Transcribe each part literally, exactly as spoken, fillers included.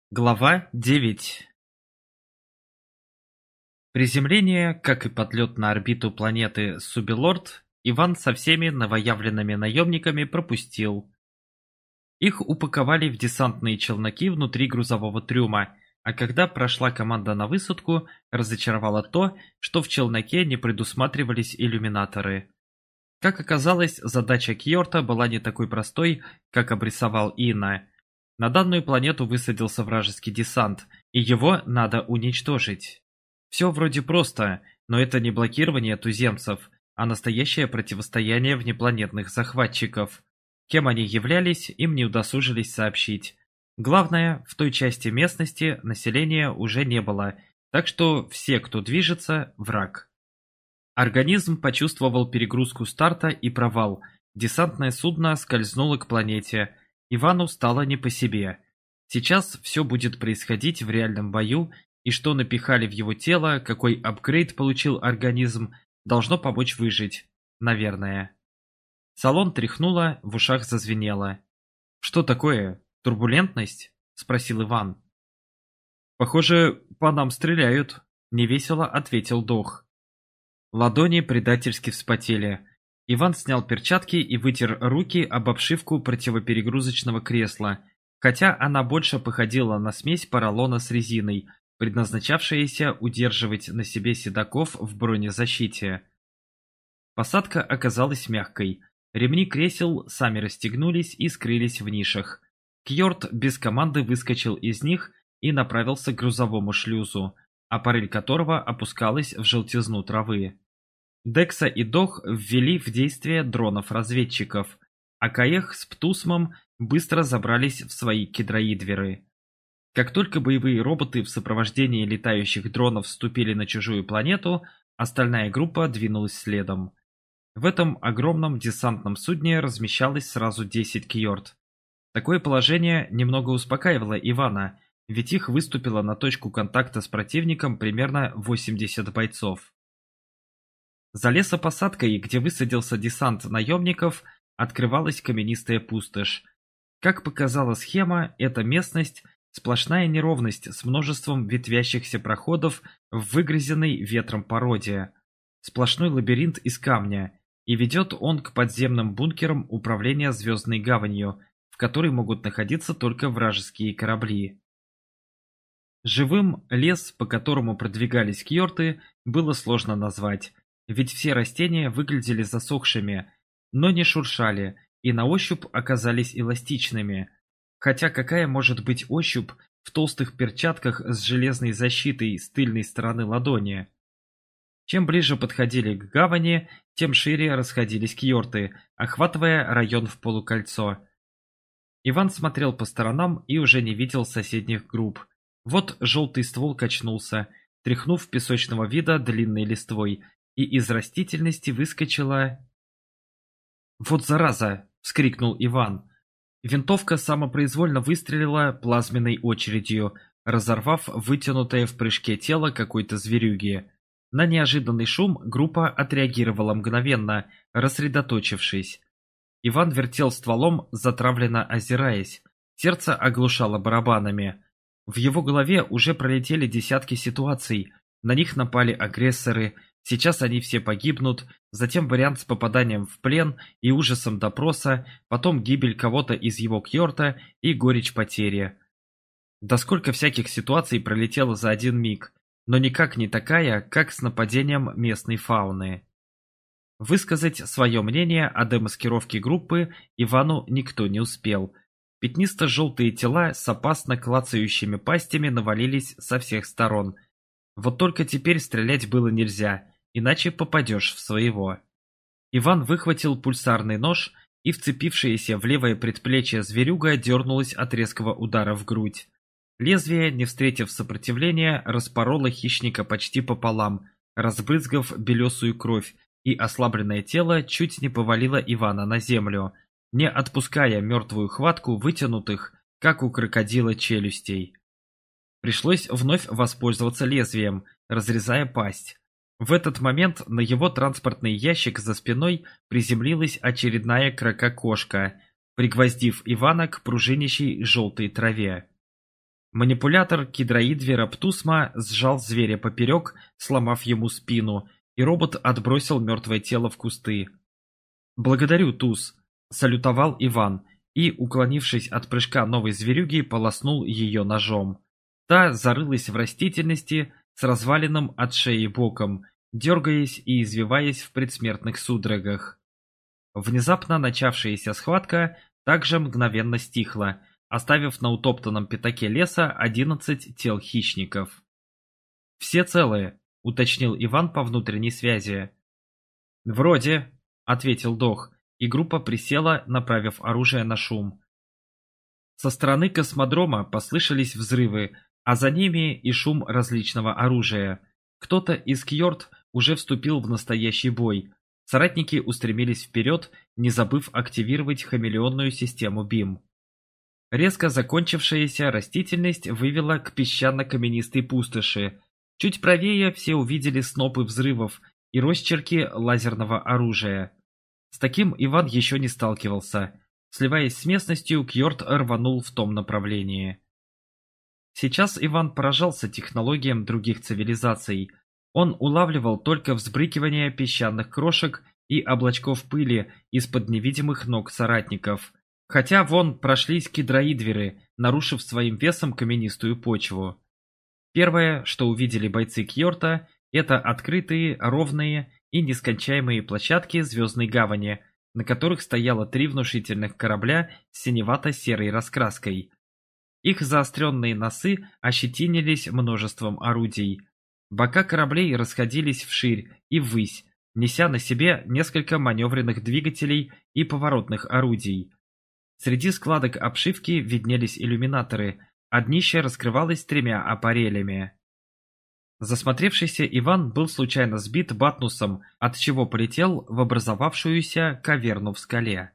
Глава девять. Приземление, как и подлет на орбиту планеты Субилорд, Иван со всеми новоявленными наемниками пропустил. Их упаковали в десантные челноки внутри грузового трюма, а когда прошла команда на высадку, разочаровало то, что в челноке не предусматривались иллюминаторы. Как оказалось, задача Кьорта была не такой простой, как обрисовал Инна. На данную планету высадился вражеский десант, и его надо уничтожить. Все вроде просто, но это не блокирование туземцев, а настоящее противостояние внепланетных захватчиков. Кем они являлись, им не удосужились сообщить. Главное, в той части местности населения уже не было, так что все, кто движется, враг. Организм почувствовал перегрузку старта и провал. Десантное судно скользнуло к планете. Ивану стало не по себе. Сейчас все будет происходить в реальном бою, и что напихали в его тело, какой апгрейд получил организм, должно помочь выжить. Наверное. Салон тряхнуло, в ушах зазвенело. «Что такое? Турбулентность?» – спросил Иван. «Похоже, по нам стреляют», – невесело ответил Дох. Ладони предательски вспотели. Иван снял перчатки и вытер руки об обшивку противоперегрузочного кресла, хотя она больше походила на смесь поролона с резиной, предназначавшаяся удерживать на себе седаков в бронезащите. Посадка оказалась мягкой. Ремни кресел сами расстегнулись и скрылись в нишах. Кьорт без команды выскочил из них и направился к грузовому шлюзу, аппарель которого опускалась в желтизну травы. Декса и Дох ввели в действие дронов-разведчиков, а Каех с Птусмом быстро забрались в свои кедроидверы. Как только боевые роботы в сопровождении летающих дронов вступили на чужую планету, остальная группа двинулась следом. В этом огромном десантном судне размещалось сразу десять кьорт. Такое положение немного успокаивало Ивана, ведь их выступило на точку контакта с противником примерно восемьдесят бойцов. За лесопосадкой, где высадился десант наемников, открывалась каменистая пустошь. Как показала схема, эта местность – сплошная неровность с множеством ветвящихся проходов в выгрызенной ветром породе. Сплошной лабиринт из камня, и ведет он к подземным бункерам управления Звездной гаванью, в которой могут находиться только вражеские корабли. Живым лес, по которому продвигались кьорты, было сложно назвать, ведь все растения выглядели засохшими, но не шуршали и на ощупь оказались эластичными. Хотя какая может быть ощупь в толстых перчатках с железной защитой с тыльной стороны ладони? Чем ближе подходили к гавани, тем шире расходились кьорты, охватывая район в полукольцо. Иван смотрел по сторонам и уже не видел соседних групп. Вот желтый ствол качнулся, тряхнув песочного вида длинной листвой, и из растительности выскочила... «Вот зараза!» — вскрикнул Иван. Винтовка самопроизвольно выстрелила плазменной очередью, разорвав вытянутое в прыжке тело какой-то зверюги. На неожиданный шум группа отреагировала мгновенно, рассредоточившись. Иван вертел стволом, затравленно озираясь. Сердце оглушало барабанами. В его голове уже пролетели десятки ситуаций. На них напали агрессоры, сейчас они все погибнут, затем вариант с попаданием в плен и ужасом допроса, потом гибель кого-то из его кьорта и горечь потери. Да сколько всяких ситуаций пролетело за один миг, но никак не такая, как с нападением местной фауны. Высказать свое мнение о демаскировке группы Ивану никто не успел. Пятнисто-желтые тела с опасно клацающими пастями навалились со всех сторон. Вот только теперь стрелять было нельзя, иначе попадешь в своего. Иван выхватил пульсарный нож, и вцепившаяся в левое предплечье зверюга дернулась от резкого удара в грудь. Лезвие, не встретив сопротивления, распороло хищника почти пополам, разбрызгав белесую кровь, и ослабленное тело чуть не повалило Ивана на землю, не отпуская мертвую хватку вытянутых, как у крокодила, челюстей. Пришлось вновь воспользоваться лезвием, разрезая пасть. В этот момент на его транспортный ящик за спиной приземлилась очередная крококошка, пригвоздив Ивана к пружинящей желтой траве. Манипулятор Кидроидвера Птусма сжал зверя поперек, сломав ему спину, и робот отбросил мертвое тело в кусты. «Благодарю, Туз», — салютовал Иван, и, уклонившись от прыжка новой зверюги, полоснул ее ножом. Та зарылась в растительности с разваленным от шеи боком, дергаясь и извиваясь в предсмертных судорогах. Внезапно начавшаяся схватка также мгновенно стихла, оставив на утоптанном пятаке леса одиннадцать тел хищников. «Все целые?» — уточнил Иван по внутренней связи. «Вроде», — ответил Дох, и группа присела, направив оружие на шум. Со стороны космодрома послышались взрывы, а за ними и шум различного оружия. Кто-то из Кьорд уже вступил в настоящий бой. Соратники устремились вперед, не забыв активировать хамелеонную систему БИМ. Резко закончившаяся растительность вывела к песчано-каменистой пустоши. Чуть правее все увидели снопы взрывов и росчерки лазерного оружия. С таким Иван еще не сталкивался. Сливаясь с местностью, Кьорд рванул в том направлении. Сейчас Иван поражался технологиям других цивилизаций. Он улавливал только взбрыкивание песчаных крошек и облачков пыли из-под невидимых ног соратников. Хотя вон прошлись кидроидверы, нарушив своим весом каменистую почву. Первое, что увидели бойцы Кьорта, это открытые, ровные и нескончаемые площадки Звездной Гавани, на которых стояло три внушительных корабля с синевато-серой раскраской. Их заостренные носы ощетинились множеством орудий. Бока кораблей расходились вширь и ввысь, неся на себе несколько маневренных двигателей и поворотных орудий. Среди складок обшивки виднелись иллюминаторы, а днище раскрывалось тремя аппарелями. Засмотревшийся Иван был случайно сбит батнусом, от чего полетел в образовавшуюся каверну в скале.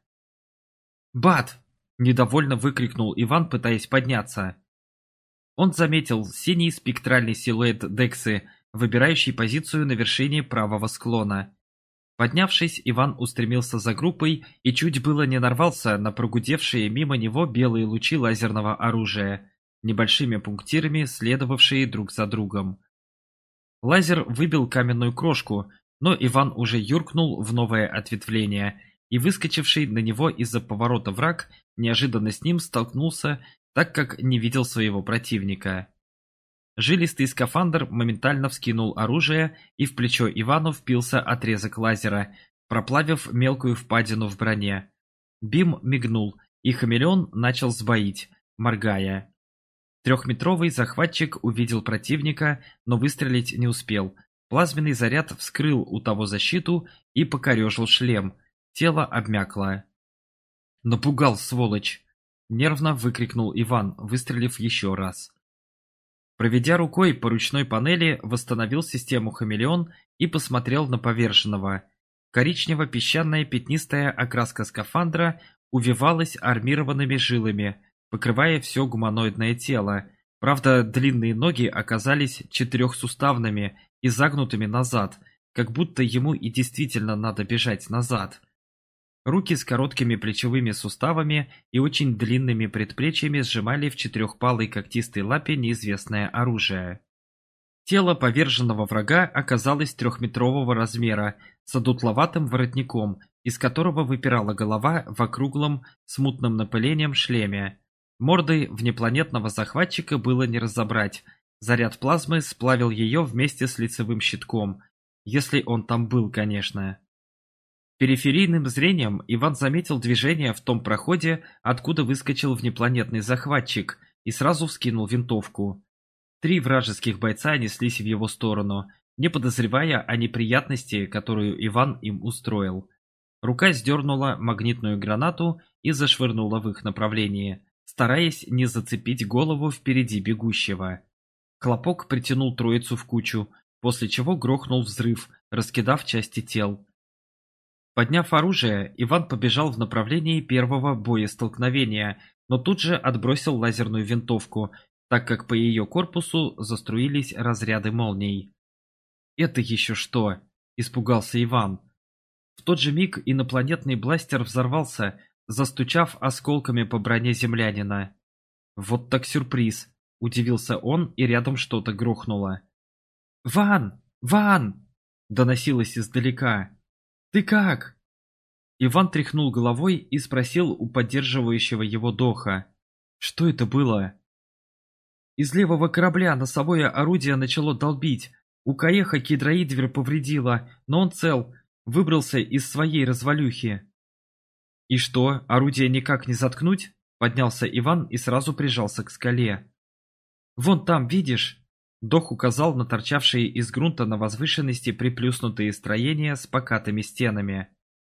«Бат!» – недовольно выкрикнул Иван, пытаясь подняться. Он заметил синий спектральный силуэт Дексы, выбирающий позицию на вершине правого склона. Поднявшись, Иван устремился за группой и чуть было не нарвался на прогудевшие мимо него белые лучи лазерного оружия, небольшими пунктирами следовавшие друг за другом. Лазер выбил каменную крошку, но Иван уже юркнул в новое ответвление, и выскочивший на него из-за поворота враг неожиданно с ним столкнулся, так как не видел своего противника. Жилистый скафандр моментально вскинул оружие, и в плечо Ивану впился отрезок лазера, проплавив мелкую впадину в броне. Бим мигнул, и хамелеон начал сбоить, моргая. Трехметровый захватчик увидел противника, но выстрелить не успел. Плазменный заряд вскрыл у того защиту и покорежил шлем. Тело обмякло. «Напугал, сволочь!» — нервно выкрикнул Иван, выстрелив еще раз. Проведя рукой по ручной панели, восстановил систему хамелеон и посмотрел на поверженного. Коричнево-песчаная пятнистая окраска скафандра увивалась армированными жилами, покрывая все гуманоидное тело. Правда, длинные ноги оказались четырехсуставными и загнутыми назад, как будто ему и действительно надо бежать назад. Руки с короткими плечевыми суставами и очень длинными предплечьями сжимали в четырехпалой когтистой лапе неизвестное оружие. Тело поверженного врага оказалось трехметрового размера, с одутловатым воротником, из которого выпирала голова в округлом, смутным напылением шлеме. Мордой внепланетного захватчика было не разобрать. Заряд плазмы сплавил ее вместе с лицевым щитком. Если он там был, конечно. Периферийным зрением Иван заметил движение в том проходе, откуда выскочил внепланетный захватчик, и сразу вскинул винтовку. Три вражеских бойца неслись в его сторону, не подозревая о неприятности, которую Иван им устроил. Рука сдернула магнитную гранату и зашвырнула в их направлении, стараясь не зацепить голову впереди бегущего. Хлопок притянул троицу в кучу, после чего грохнул взрыв, раскидав части тел. Подняв оружие, Иван побежал в направлении первого боестолкновения, но тут же отбросил лазерную винтовку, так как по ее корпусу заструились разряды молний. «Это еще что?» – испугался Иван. В тот же миг инопланетный бластер взорвался, застучав осколками по броне землянина. «Вот так сюрприз!» Удивился он, и рядом что-то грохнуло. «Ван! Ван!» – доносилось издалека. «Ты как?» Иван тряхнул головой и спросил у поддерживающего его Доха. «Что это было?» «Из левого корабля носовое орудие начало долбить. У Каеха кедроидвер повредило, но он цел, выбрался из своей развалюхи». «И что, орудие никак не заткнуть?» – поднялся Иван и сразу прижался к скале. «Вон там, видишь?» Дох указал на торчавшие из грунта на возвышенности приплюснутые строения с покатыми стенами.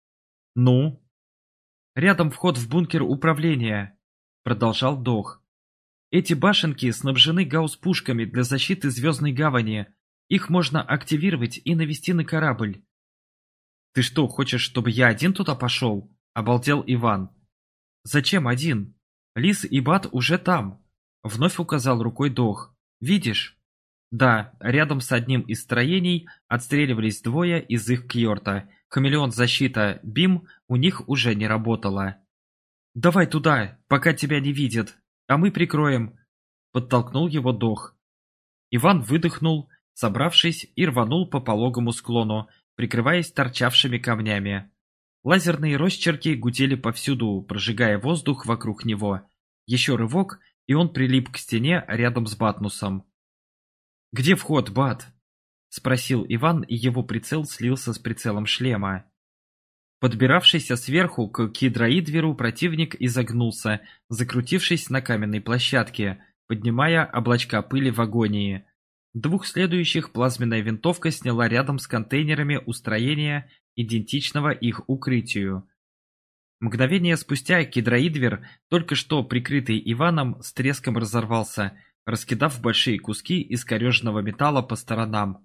«Ну?» «Рядом вход в бункер управления», — продолжал Дох. «Эти башенки снабжены гаусс-пушками для защиты Звездной Гавани. Их можно активировать и навести на корабль». «Ты что, хочешь, чтобы я один туда пошел?» — обалдел Иван. «Зачем один? Лис и Бат уже там», — вновь указал рукой Дох. «Видишь?» Да, рядом с одним из строений отстреливались двое из их кьорта. Хамелеон-защита Бим у них уже не работала. «Давай туда, пока тебя не видят, а мы прикроем», — подтолкнул его Дох. Иван выдохнул, собравшись, и рванул по пологому склону, прикрываясь торчавшими камнями. Лазерные росчерки гудели повсюду, прожигая воздух вокруг него. Еще рывок, и он прилип к стене рядом с Батнусом. «Где вход, Бат?» — спросил Иван, и его прицел слился с прицелом шлема. Подбиравшийся сверху к кедроидверу противник изогнулся, закрутившись на каменной площадке, поднимая облачка пыли в агонии. Двух следующих плазменная винтовка сняла рядом с контейнерами устроения, идентичного их укрытию. Мгновение спустя кедроидвер, только что прикрытый Иваном, с треском разорвался, раскидав большие куски искореженного металла по сторонам.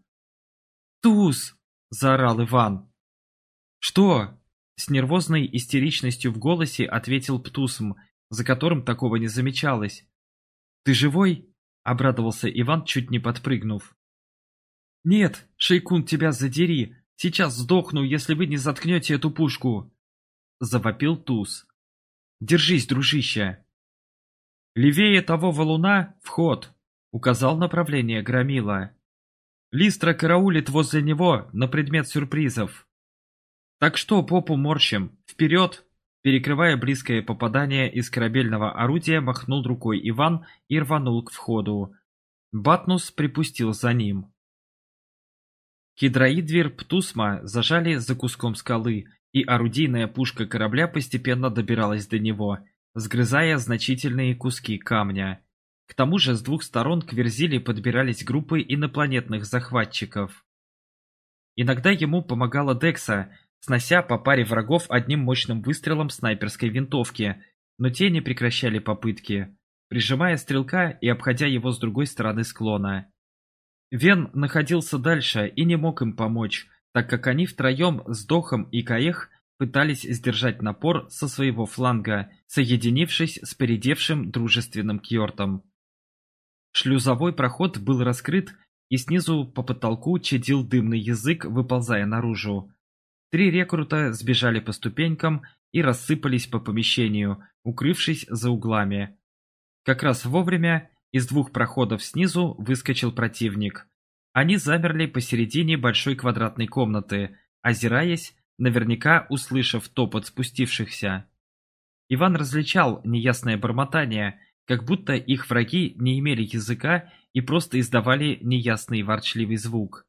«Туз!» – заорал Иван. «Что?» – с нервозной истеричностью в голосе ответил Птусм, за которым такого не замечалось. «Ты живой?» – обрадовался Иван, чуть не подпрыгнув. «Нет, Шейкун, тебя задери! Сейчас сдохну, если вы не заткнете эту пушку!» – завопил Туз. «Держись, дружище!» «Левее того валуна – вход», – указал направление Громила. «Листра караулит возле него на предмет сюрпризов. Так что попу морщим, вперед!» Перекрывая близкое попадание из корабельного орудия, махнул рукой Иван и рванул к входу. Батнус припустил за ним. Кедроидвер Птусма зажали за куском скалы, и орудийная пушка корабля постепенно добиралась до него, сгрызая значительные куски камня. К тому же с двух сторон к Верзиле подбирались группы инопланетных захватчиков. Иногда ему помогала Декса, снося по паре врагов одним мощным выстрелом снайперской винтовки, но те не прекращали попытки, прижимая стрелка и обходя его с другой стороны склона. Вен находился дальше и не мог им помочь, так как они втроем с Дохом и Каех пытались сдержать напор со своего фланга, соединившись с поредевшим дружественным кьортом. Шлюзовой проход был раскрыт, и снизу по потолку чадил дымный язык, выползая наружу. Три рекрута сбежали по ступенькам и рассыпались по помещению, укрывшись за углами. Как раз вовремя из двух проходов снизу выскочил противник. Они замерли посередине большой квадратной комнаты, озираясь, наверняка услышав топот спустившихся. Иван различал неясное бормотание, как будто их враги не имели языка и просто издавали неясный ворчливый звук.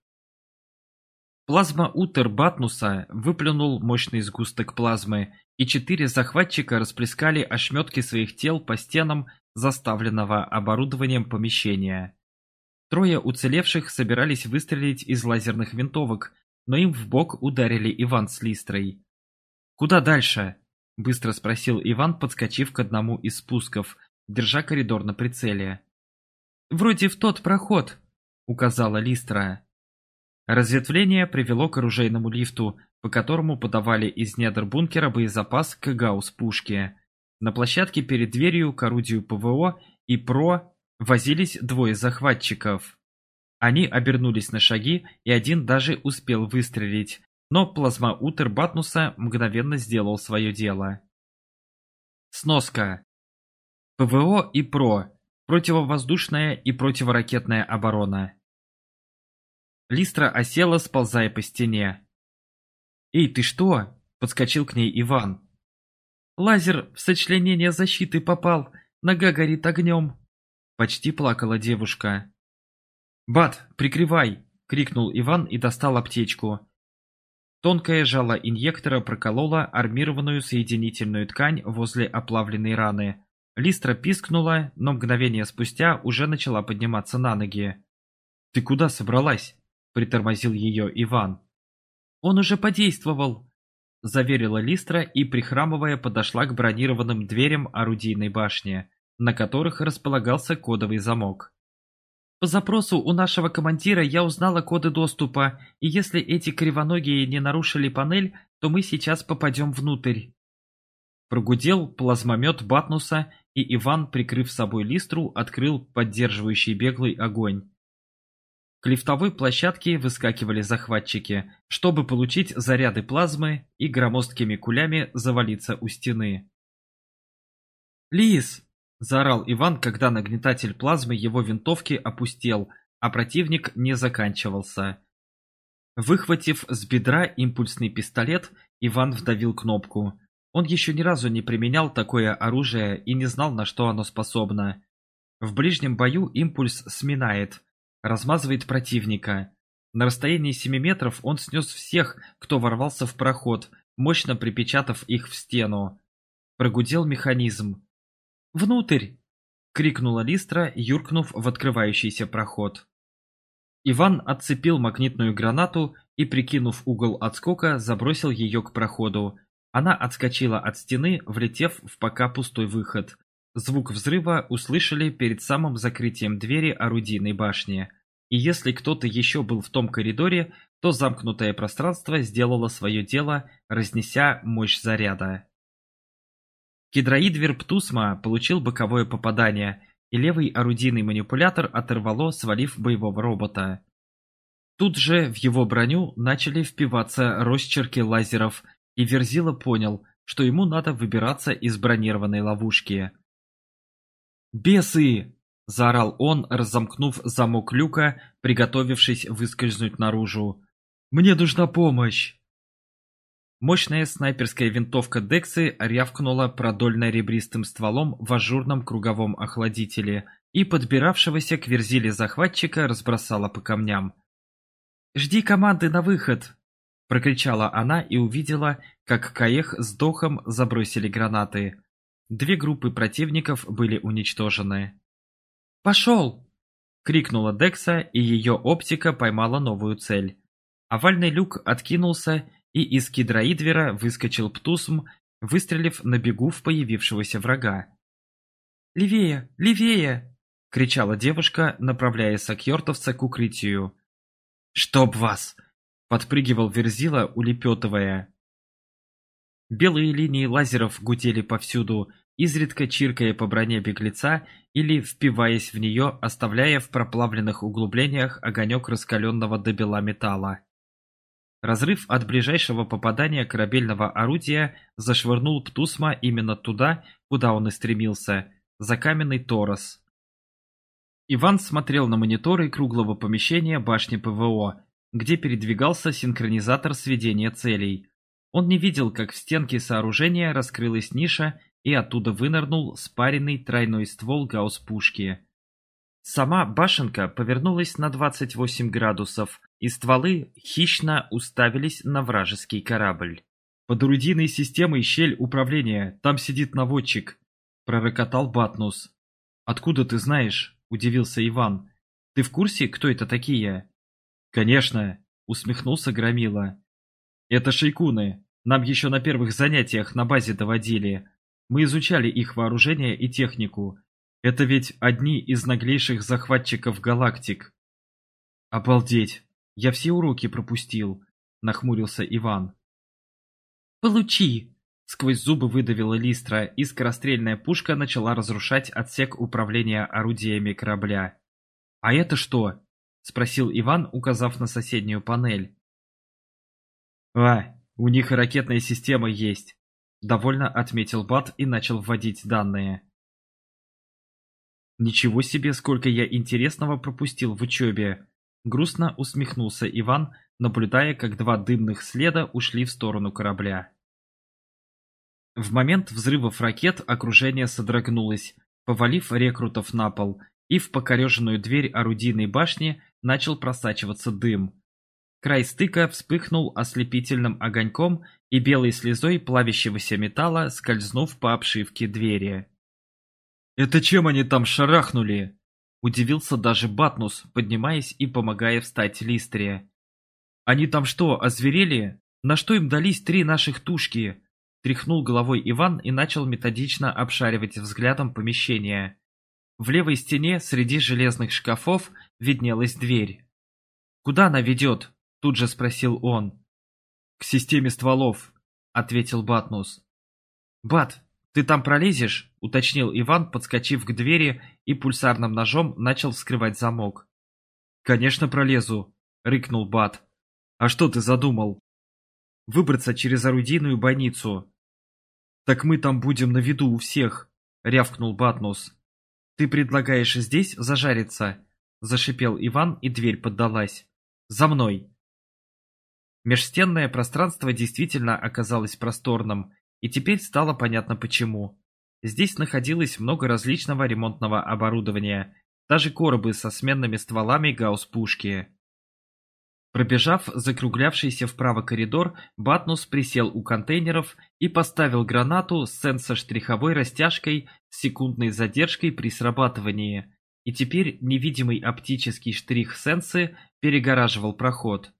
Плазма-утер Батнуса выплюнул мощный сгусток плазмы, и четыре захватчика расплескали ошметки своих тел по стенам заставленного оборудованием помещения. Трое уцелевших собирались выстрелить из лазерных винтовок, но им в бок ударили Иван с Листрой. «Куда дальше?» – быстро спросил Иван, подскочив к одному из спусков, держа коридор на прицеле. «Вроде в тот проход», – указала Листра. Разветвление привело к оружейному лифту, по которому подавали из недр бункера боезапас к гаусс-пушке. На площадке перед дверью к орудию ПВО и ПРО возились двое захватчиков. Они обернулись на шаги, и один даже успел выстрелить, но плазма-утер Батнуса мгновенно сделал свое дело. Сноска. ПВО и ПРО противовоздушная и противоракетная оборона. Листра осела, сползая по стене. «Эй, ты что?» – подскочил к ней Иван. «Лазер в сочленение защиты попал, нога горит огнем!» Почти плакала девушка. «Бат, прикрывай!» – крикнул Иван и достал аптечку. Тонкое жало инъектора прокололо армированную соединительную ткань возле оплавленной раны. Листра пискнула, но мгновение спустя уже начала подниматься на ноги. «Ты куда собралась?» – притормозил ее Иван. «Он уже подействовал», – заверила Листра и, прихрамывая, подошла к бронированным дверям орудийной башни, на которых располагался кодовый замок. «По запросу у нашего командира я узнала коды доступа, и если эти кривоногие не нарушили панель, то мы сейчас попадем внутрь». Прогудел плазмомет Батнуса, и Иван, прикрыв собой Листру, открыл поддерживающий беглый огонь. К лифтовой площадке выскакивали захватчики, чтобы получить заряды плазмы и громоздкими кулями завалиться у стены. «Лис!» – заорал Иван, когда нагнетатель плазмы его винтовки опустел, а противник не заканчивался. Выхватив с бедра импульсный пистолет, Иван вдавил кнопку. Он еще ни разу не применял такое оружие и не знал, на что оно способно. В ближнем бою импульс сминает, размазывает противника. На расстоянии семи метров он снес всех, кто ворвался в проход, мощно припечатав их в стену. Прогудел механизм. «Внутрь!» — крикнула Листра, юркнув в открывающийся проход. Иван отцепил магнитную гранату и, прикинув угол отскока, забросил ее к проходу. Она отскочила от стены, влетев в пока пустой выход. Звук взрыва услышали перед самым закрытием двери орудийной башни. И если кто-то еще был в том коридоре, то замкнутое пространство сделало свое дело, разнеся мощь заряда. Кедроидвер Птусма получил боковое попадание, и левый орудийный манипулятор оторвало, свалив боевого робота. Тут же в его броню начали впиваться росчерки лазеров, и Верзила понял, что ему надо выбираться из бронированной ловушки. «Бесы!» – заорал он, разомкнув замок люка, приготовившись выскользнуть наружу. «Мне нужна помощь!» Мощная снайперская винтовка Дексы рявкнула продольно-ребристым стволом в ажурном круговом охладителе и подбиравшегося к Верзиле захватчика разбросала по камням. «Жди команды на выход!» – прокричала она и увидела, как Каех с Дохом забросили гранаты. Две группы противников были уничтожены. «Пошел!» – крикнула Декса, и ее оптика поймала новую цель. Овальный люк откинулся, и из кедроидвера выскочил Птусм, выстрелив на бегу в появившегося врага. «Левее! Левее!» – кричала девушка, направляя сакьортовца к укрытию. «Чтоб вас!» – подпрыгивал Верзила, улепетывая. Белые линии лазеров гудели повсюду, изредка чиркая по броне беглеца или впиваясь в нее, оставляя в проплавленных углублениях огонек раскаленного до бела металла. Разрыв от ближайшего попадания корабельного орудия зашвырнул Птусма именно туда, куда он и стремился, за каменный торос. Иван смотрел на мониторы круглого помещения башни ПВО, где передвигался синхронизатор сведения целей. Он не видел, как в стенке сооружения раскрылась ниша и оттуда вынырнул спаренный тройной ствол гаусс-пушки. Сама башенка повернулась на двадцать восемь градусов, и стволы хищно уставились на вражеский корабль. «Под орудийной системой щель управления, там сидит наводчик», – пророкотал Батнус. «Откуда ты знаешь?» – удивился Иван. «Ты в курсе, кто это такие?» «Конечно», – усмехнулся Громила. «Это шейкуны. Нам еще на первых занятиях на базе доводили. Мы изучали их вооружение и технику. Это ведь одни из наглейших захватчиков галактик». «Обалдеть! Я все уроки пропустил», — нахмурился Иван. «Получи!» — сквозь зубы выдавила Листра, и скорострельная пушка начала разрушать отсек управления орудиями корабля. «А это что?» — спросил Иван, указав на соседнюю панель. «А, у них и ракетная система есть», — довольно отметил Бат и начал вводить данные. Ничего себе, сколько я интересного пропустил в учебе. Грустно усмехнулся Иван, наблюдая, как два дымных следа ушли в сторону корабля. В момент взрывов ракет окружение содрогнулось, повалив рекрутов на пол, и в покореженную дверь орудийной башни начал просачиваться дым. Край стыка вспыхнул ослепительным огоньком и белой слезой плавящегося металла, скользнув по обшивке двери. «Это чем они там шарахнули?» – удивился даже Батнус, поднимаясь и помогая встать Листре. «Они там что, озверели? На что им дались три наших тушки?» – тряхнул головой Иван и начал методично обшаривать взглядом помещение. В левой стене среди железных шкафов виднелась дверь. «Куда она ведет?» – тут же спросил он. «К системе стволов», – ответил Батнус. «Бат, ты там пролезешь?» – уточнил Иван, подскочив к двери и пульсарным ножом начал вскрывать замок. «Конечно пролезу», – рыкнул Бат. «А что ты задумал?» «Выбраться через орудийную бойницу». «Так мы там будем на виду у всех», – рявкнул Батнус. «Ты предлагаешь здесь зажариться?» – зашипел Иван, и дверь поддалась. «За мной!» Межстенное пространство действительно оказалось просторным, и теперь стало понятно почему. Здесь находилось много различного ремонтного оборудования, даже коробы со сменными стволами гаусс-пушки. Пробежав закруглявшийся вправо коридор, Батнус присел у контейнеров и поставил гранату с сенсо-штриховой растяжкой с секундной задержкой при срабатывании, и теперь невидимый оптический штрих сенсы перегораживал проход.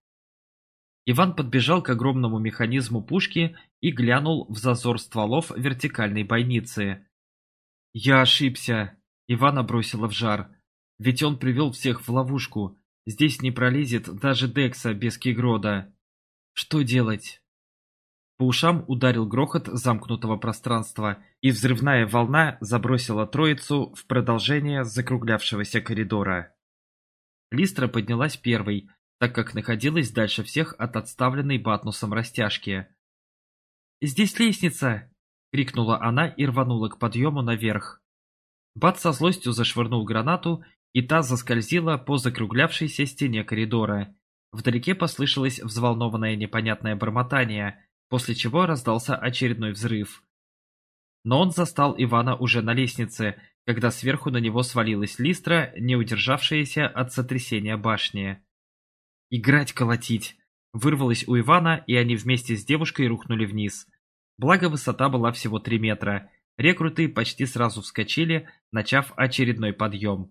Иван подбежал к огромному механизму пушки и глянул в зазор стволов вертикальной бойницы. «Я ошибся!» — Ивана бросило в жар. «Ведь он привел всех в ловушку. Здесь не пролезет даже Декса без Кигрода. Что делать?» По ушам ударил грохот замкнутого пространства, и взрывная волна забросила троицу в продолжение закруглявшегося коридора. Листра поднялась первой, так как находилась дальше всех от отставленной Батнусом растяжки. «Здесь лестница!» — крикнула она и рванула к подъему наверх. Бат со злостью зашвырнул гранату, и та заскользила по закруглявшейся стене коридора. Вдалеке послышалось взволнованное непонятное бормотание, после чего раздался очередной взрыв. Но он застал Ивана уже на лестнице, когда сверху на него свалилась Листра, не удержавшаяся от сотрясения башни. «Играть колотить!» Вырвалось у Ивана, и они вместе с девушкой рухнули вниз. Благо высота была всего три метра. Рекруты почти сразу вскочили, начав очередной подъем.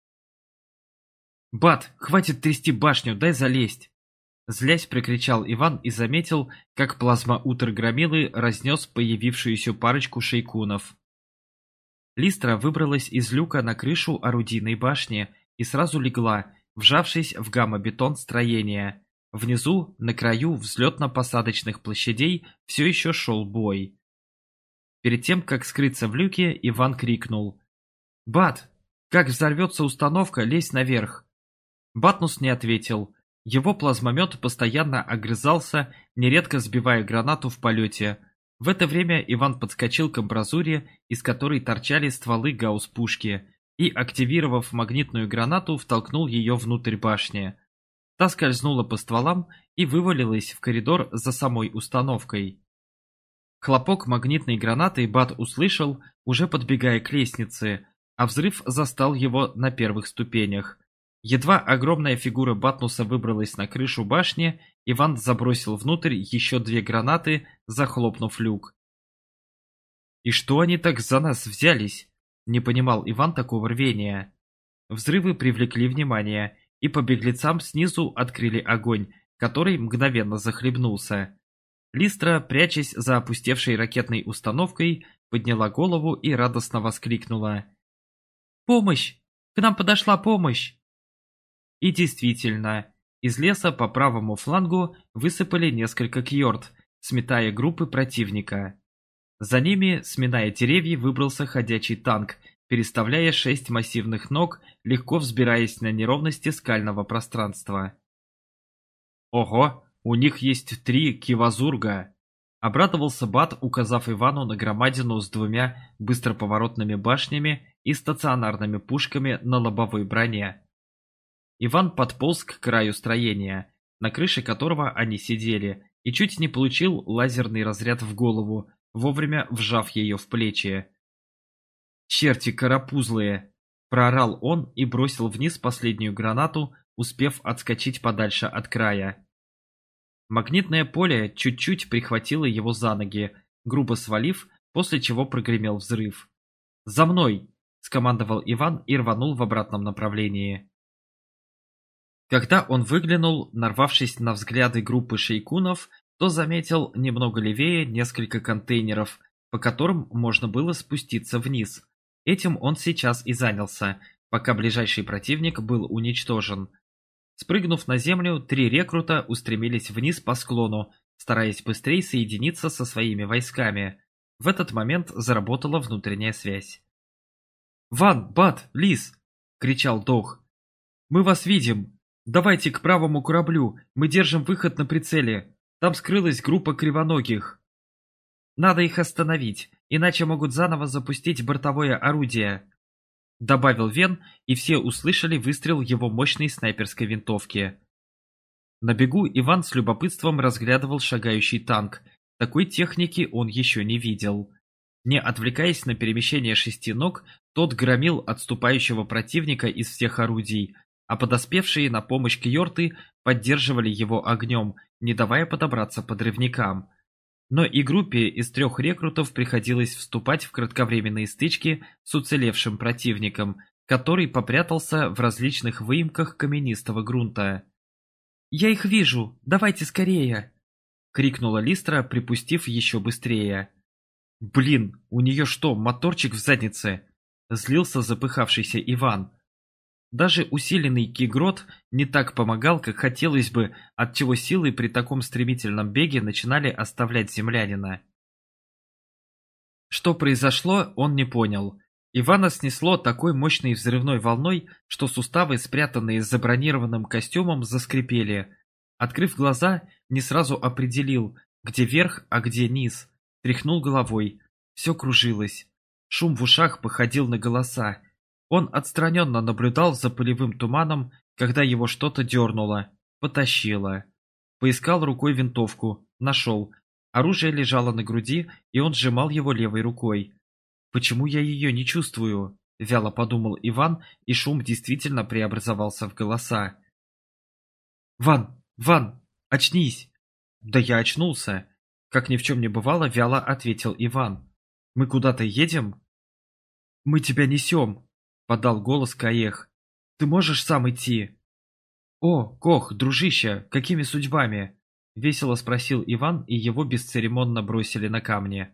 «Бат, хватит трясти башню, дай залезть!» Злясь, прокричал Иван и заметил, как плазмоутр громилы разнес появившуюся парочку шейкунов. Листра выбралась из люка на крышу орудийной башни и сразу легла, вжавшись в гамма-бетон строения. Внизу, на краю взлетно-посадочных площадей, все еще шел бой. Перед тем, как скрыться в люке, Иван крикнул: «Бат, как взорвется установка, лезь наверх!» Батнус не ответил. Его плазмомет постоянно огрызался, нередко сбивая гранату в полете. В это время Иван подскочил к амбразуре, из которой торчали стволы гаусс-пушки, и, активировав магнитную гранату, втолкнул ее внутрь башни. Та скользнула по стволам и вывалилась в коридор за самой установкой. Хлопок магнитной гранаты Бат услышал, уже подбегая к лестнице, а взрыв застал его на первых ступенях. Едва огромная фигура Батнуса выбралась на крышу башни, Иван забросил внутрь еще две гранаты, захлопнув люк. «И что они так за нас взялись?» – не понимал Иван такого рвения. Взрывы привлекли внимание, и по беглецам снизу открыли огонь, который мгновенно захлебнулся. Листра, прячась за опустевшей ракетной установкой, подняла голову и радостно воскликнула: «Помощь! К нам подошла помощь!» И действительно, из леса по правому флангу высыпали несколько кьорд, сметая группы противника. За ними, сминая деревья, выбрался ходячий танк, переставляя шесть массивных ног, легко взбираясь на неровности скального пространства. «Ого, у них есть три кивазурга!» — обрадовался Бат, указав Ивану на громадину с двумя быстроповоротными башнями и стационарными пушками на лобовой броне. Иван подполз к краю строения, на крыше которого они сидели, и чуть не получил лазерный разряд в голову, вовремя вжав ее в плечи. «Черти карапузлые!» – проорал он и бросил вниз последнюю гранату, успев отскочить подальше от края. Магнитное поле чуть-чуть прихватило его за ноги, грубо свалив, после чего прогремел взрыв. «За мной!» – скомандовал Иван и рванул в обратном направлении. Когда он выглянул, нарвавшись на взгляды группы шейкунов, то заметил немного левее несколько контейнеров, по которым можно было спуститься вниз. Этим он сейчас и занялся, пока ближайший противник был уничтожен. Спрыгнув на землю, три рекрута устремились вниз по склону, стараясь быстрее соединиться со своими войсками. В этот момент заработала внутренняя связь. «Ван, Бат, Лис!» — кричал Дох. «Мы вас видим! Давайте к правому кораблю, мы держим выход на прицеле. Там скрылась группа кривоногих. Надо их остановить, иначе могут заново запустить бортовое орудие», — добавил Вен, и все услышали выстрел его мощной снайперской винтовки. На бегу Иван с любопытством разглядывал шагающий танк. Такой техники он еще не видел. Не отвлекаясь на перемещение шести ног, тот громил отступающего противника из всех орудий, а подоспевшие на помощь кьорты поддерживали его огнем, не давая подобраться подрывникам. Но и группе из трех рекрутов приходилось вступать в кратковременные стычки с уцелевшим противником, который попрятался в различных выемках каменистого грунта. «Я их вижу! Давайте скорее!» — крикнула Листра, припустив еще быстрее. «Блин, у нее что, моторчик в заднице?» — злился запыхавшийся Иван. Даже усиленный кигрот не так помогал, как хотелось бы, отчего силы при таком стремительном беге начинали оставлять землянина. Что произошло, он не понял. Ивана снесло такой мощной взрывной волной, что суставы, спрятанные за бронированным костюмом, заскрипели. Открыв глаза, не сразу определил, где верх, а где низ. Тряхнул головой. Все кружилось. Шум в ушах походил на голоса. Он отстраненно наблюдал за пылевым туманом, когда его что-то дернуло, потащило. Поискал рукой винтовку, нашел. Оружие лежало на груди, и он сжимал его левой рукой. «Почему я ее не чувствую?» – вяло подумал Иван, и шум действительно преобразовался в голоса. «Ван! Ван! Очнись!» «Да я очнулся!» – как ни в чем не бывало, вяло ответил Иван. «Мы куда-то едем?» «Мы тебя несем!» — подал голос Каех. «Ты можешь сам идти?» «О, Кох, дружище, какими судьбами?» — весело спросил Иван, и его бесцеремонно бросили на камни.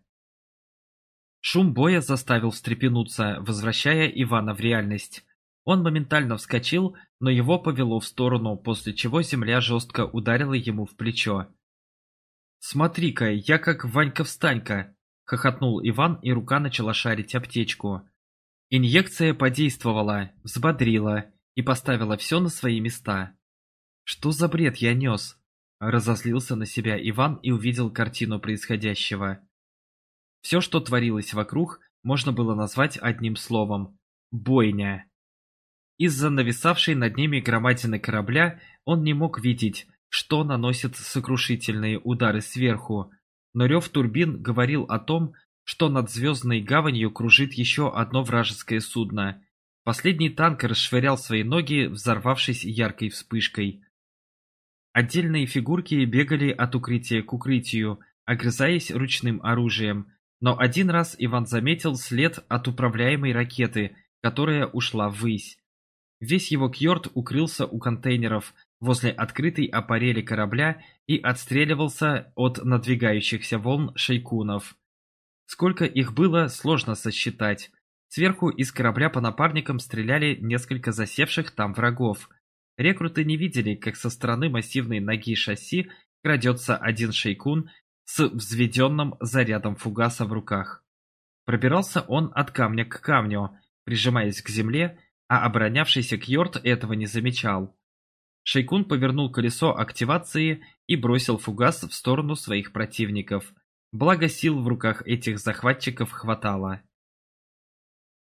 Шум боя заставил встрепенуться, возвращая Ивана в реальность. Он моментально вскочил, но его повело в сторону, после чего земля жестко ударила ему в плечо. «Смотри-ка, я как Ванька-встанька!» — хохотнул Иван, и рука начала шарить аптечку. Инъекция подействовала, взбодрила и поставила все на свои места. «Что за бред я нес?» — разозлился на себя Иван и увидел картину происходящего. Все, что творилось вокруг, можно было назвать одним словом – бойня. Из-за нависавшей над ними громадины корабля он не мог видеть, что наносит сокрушительные удары сверху, но рев турбин говорил о том, что над звездной гаванью кружит еще одно вражеское судно. Последний танк расшвырял свои ноги, взорвавшись яркой вспышкой. Отдельные фигурки бегали от укрытия к укрытию, огрызаясь ручным оружием, но один раз Иван заметил след от управляемой ракеты, которая ушла ввысь. Весь его кьорт укрылся у контейнеров возле открытой аппарели корабля и отстреливался от надвигающихся волн шейкунов. Сколько их было, сложно сосчитать. Сверху из корабля по напарникам стреляли несколько засевших там врагов. Рекруты не видели, как со стороны массивной ноги шасси крадется один шейкун с взведенным зарядом фугаса в руках. Пробирался он от камня к камню, прижимаясь к земле, а оборонявшийся кьорт этого не замечал. Шейкун повернул колесо активации и бросил фугас в сторону своих противников. Благо сил в руках этих захватчиков хватало.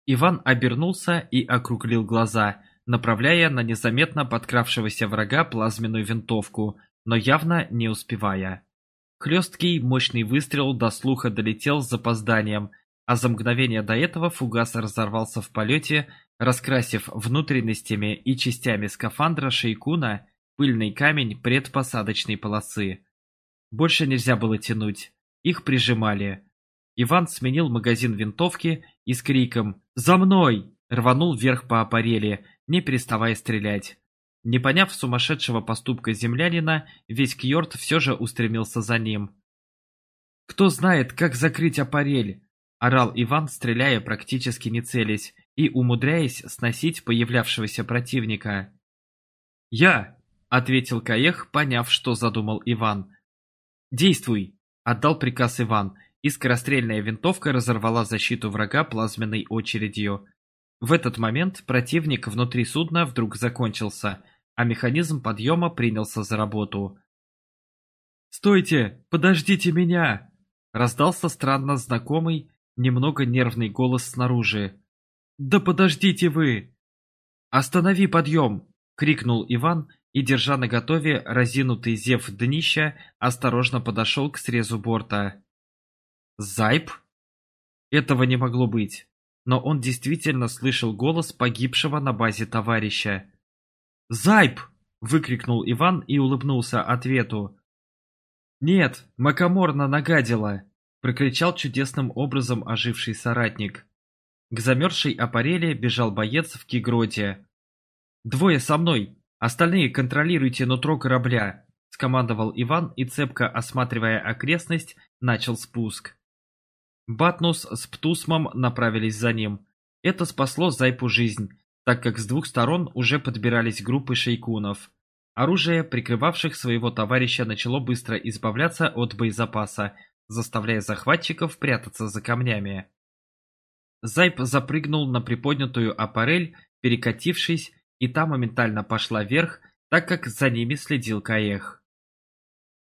Иван обернулся и округлил глаза, направляя на незаметно подкравшегося врага плазменную винтовку, но явно не успевая. Хлесткий, мощный выстрел до слуха долетел с запозданием, а за мгновение до этого фугас разорвался в полете, раскрасив внутренностями и частями скафандра Шейкуна пыльный камень предпосадочной полосы. Больше нельзя было тянуть, их прижимали. Иван сменил магазин винтовки и с криком «За мной!» рванул вверх по аппарели, не переставая стрелять. Не поняв сумасшедшего поступка землянина, весь Кьорд все же устремился за ним. «Кто знает, как закрыть аппарель?» – орал Иван, стреляя практически не целясь и умудряясь сносить появлявшегося противника. «Я!» – ответил Каех, поняв, что задумал Иван. «Действуй!» – отдал приказ Иван, и скорострельная винтовка разорвала защиту врага плазменной очередью. В этот момент противник внутри судна вдруг закончился, а механизм подъема принялся за работу. «Стойте! Подождите меня!» – раздался странно знакомый, немного нервный голос снаружи. «Да подождите вы!» «Останови подъем!» – крикнул Иван и, держа наготове разинутый зев днища, осторожно подошел к срезу борта. «Зайб?» Этого не могло быть, но он действительно слышал голос погибшего на базе товарища. «Зайб!» – выкрикнул Иван и улыбнулся ответу. «Нет, Макаморна нагадила!» – прокричал чудесным образом оживший соратник. К замерзшей аппарели бежал боец в кигроте. «Двое со мной! Остальные контролируйте нутро корабля!» – скомандовал Иван и, цепко осматривая окрестность, начал спуск. Батнус с Птусмом направились за ним. Это спасло Зайпу жизнь, так как с двух сторон уже подбирались группы шейкунов. Оружие, прикрывавших своего товарища, начало быстро избавляться от боезапаса, заставляя захватчиков прятаться за камнями. Зайп запрыгнул на приподнятую аппарель, перекатившись, и та моментально пошла вверх, так как за ними следил Каех.